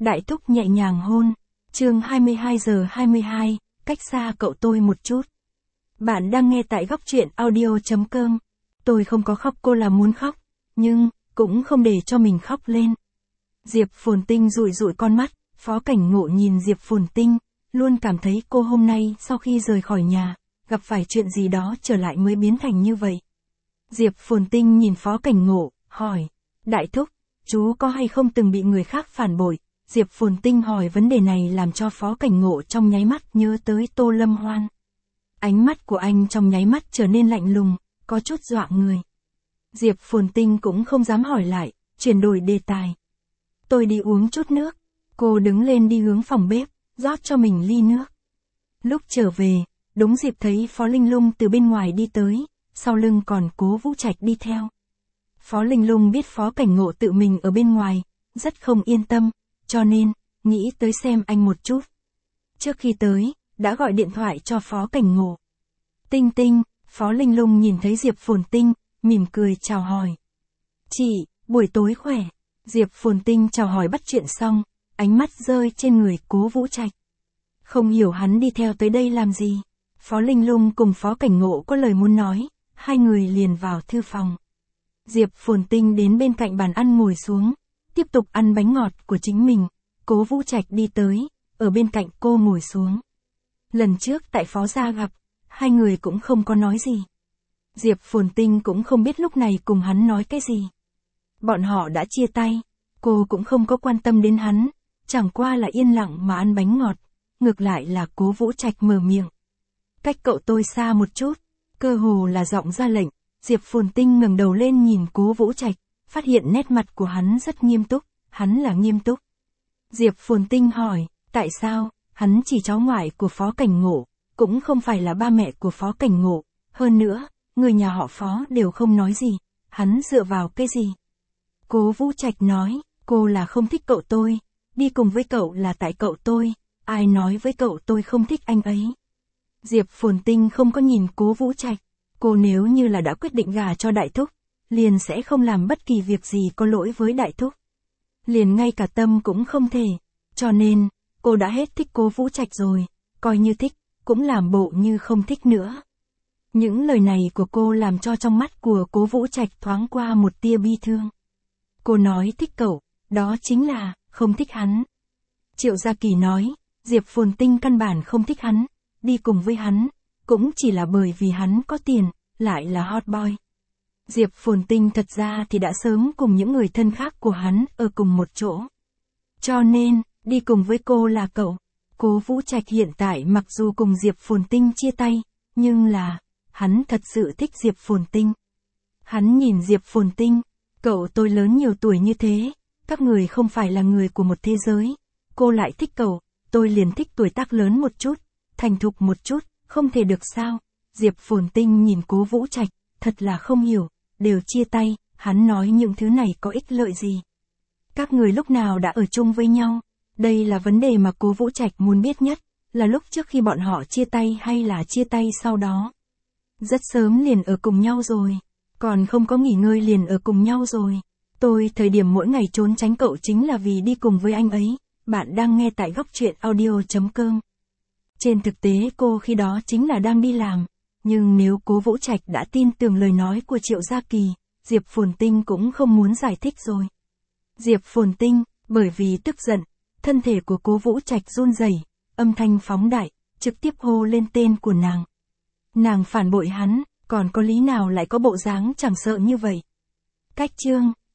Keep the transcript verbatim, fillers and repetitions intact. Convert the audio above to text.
Đại thúc nhẹ nhàng hôn. Chương hai mươi hai giờ hai mươi hai, cách xa cậu tôi một chút. Bạn đang nghe tại góc truyện audio chấm com. Tôi không có khóc, cô là muốn khóc, nhưng cũng không để cho mình khóc lên. Diệp Phồn Tinh dụi dụi con mắt, Phó Cảnh Ngộ nhìn Diệp Phồn Tinh, luôn cảm thấy cô hôm nay sau khi rời khỏi nhà, gặp phải chuyện gì đó trở lại mới biến thành như vậy. Diệp Phồn Tinh nhìn Phó Cảnh Ngộ, hỏi, Đại thúc, chú có hay không từng bị người khác phản bội? Diệp Phồn Tinh hỏi vấn đề này làm cho Phó Cảnh Ngộ trong nháy mắt nhớ tới Tô Lâm Hoan. Ánh mắt của anh trong nháy mắt trở nên lạnh lùng, có chút dọa người. Diệp Phồn Tinh cũng không dám hỏi lại, chuyển đổi đề tài. Tôi đi uống chút nước. Cô đứng lên đi hướng phòng bếp, rót cho mình ly nước. Lúc trở về, đúng dịp thấy Phó Linh Lung từ bên ngoài đi tới, sau lưng còn Cố Vũ Trạch đi theo. Phó Linh Lung biết Phó Cảnh Ngộ tự mình ở bên ngoài, rất không yên tâm, cho nên, nghĩ tới xem anh một chút. Trước khi tới, đã gọi điện thoại cho Phó Cảnh Ngộ. Tinh Tinh, Phó Linh Lung nhìn thấy Diệp Phồn Tinh, mỉm cười chào hỏi. Chị, buổi tối khỏe. Diệp Phồn Tinh chào hỏi bắt chuyện xong, ánh mắt rơi trên người Cố Vũ Trạch. Không hiểu hắn đi theo tới đây làm gì. Phó Linh Lung cùng Phó Cảnh Ngộ có lời muốn nói, hai người liền vào thư phòng. Diệp Phồn Tinh đến bên cạnh bàn ăn ngồi xuống, tiếp tục ăn bánh ngọt của chính mình. Cố Vũ Trạch đi tới, ở bên cạnh cô ngồi xuống. Lần trước tại Phó gia gặp, hai người cũng không có nói gì. Diệp Phồn Tinh cũng không biết lúc này cùng hắn nói cái gì. Bọn họ đã chia tay, cô cũng không có quan tâm đến hắn, chẳng qua là yên lặng mà ăn bánh ngọt, ngược lại là Cố Vũ Trạch mở miệng. Cách cậu tôi xa một chút, cơ hồ là giọng ra lệnh. Diệp Phồn Tinh ngẩng đầu lên nhìn Cố Vũ Trạch, phát hiện nét mặt của hắn rất nghiêm túc, hắn là nghiêm túc. Diệp Phồn Tinh hỏi, tại sao? Hắn chỉ cháu ngoại của Phó Cảnh Ngộ, cũng không phải là ba mẹ của Phó Cảnh Ngộ, hơn nữa, người nhà họ Phó đều không nói gì, hắn dựa vào cái gì? Cố Vũ Trạch nói, cô là không thích cậu tôi, đi cùng với cậu là tại cậu tôi, ai nói với cậu tôi không thích anh ấy. Diệp Phồn Tinh không có nhìn Cố Vũ Trạch, cô nếu như là đã quyết định gả cho Đại thúc, liền sẽ không làm bất kỳ việc gì có lỗi với Đại thúc. Liền ngay cả tâm cũng không thể, cho nên, cô đã hết thích Cố Vũ Trạch rồi, coi như thích, cũng làm bộ như không thích nữa. Những lời này của cô làm cho trong mắt của Cố Vũ Trạch thoáng qua một tia bi thương. Cô nói thích cậu, đó chính là, không thích hắn. Triệu Gia Kỳ nói, Diệp Phồn Tinh căn bản không thích hắn, đi cùng với hắn, cũng chỉ là bởi vì hắn có tiền, lại là hot boy. Diệp Phồn Tinh thật ra thì đã sớm cùng những người thân khác của hắn ở cùng một chỗ. Cho nên, đi cùng với cô là cậu. Cố Vũ Trạch hiện tại mặc dù cùng Diệp Phồn Tinh chia tay, nhưng là, hắn thật sự thích Diệp Phồn Tinh. Hắn nhìn Diệp Phồn Tinh, cậu tôi lớn nhiều tuổi như thế, các người không phải là người của một thế giới. Cô lại thích cậu, tôi liền thích tuổi tác lớn một chút, thành thục một chút, không thể được sao? Diệp Phồn Tinh nhìn Cố Vũ Trạch, thật là không hiểu, đều chia tay, hắn nói những thứ này có ích lợi gì? Các người lúc nào đã ở chung với nhau? Đây là vấn đề mà Cố Vũ Trạch muốn biết nhất, là lúc trước khi bọn họ chia tay hay là chia tay sau đó. Rất sớm liền ở cùng nhau rồi, còn không có nghỉ ngơi liền ở cùng nhau rồi. Tôi thời điểm mỗi ngày trốn tránh cậu chính là vì đi cùng với anh ấy. Bạn đang nghe tại góc truyện audio chấm com. Trên thực tế cô khi đó chính là đang đi làm, nhưng nếu Cố Vũ Trạch đã tin tưởng lời nói của Triệu Gia Kỳ, Diệp Phồn Tinh cũng không muốn giải thích rồi. Diệp Phồn Tinh, bởi vì tức giận, thân thể của Cố Vũ Trạch run rẩy, âm thanh phóng đại, trực tiếp hô lên tên của nàng. Nàng phản bội hắn, còn có lý nào lại có bộ dáng chẳng sợ như vậy. Cách chương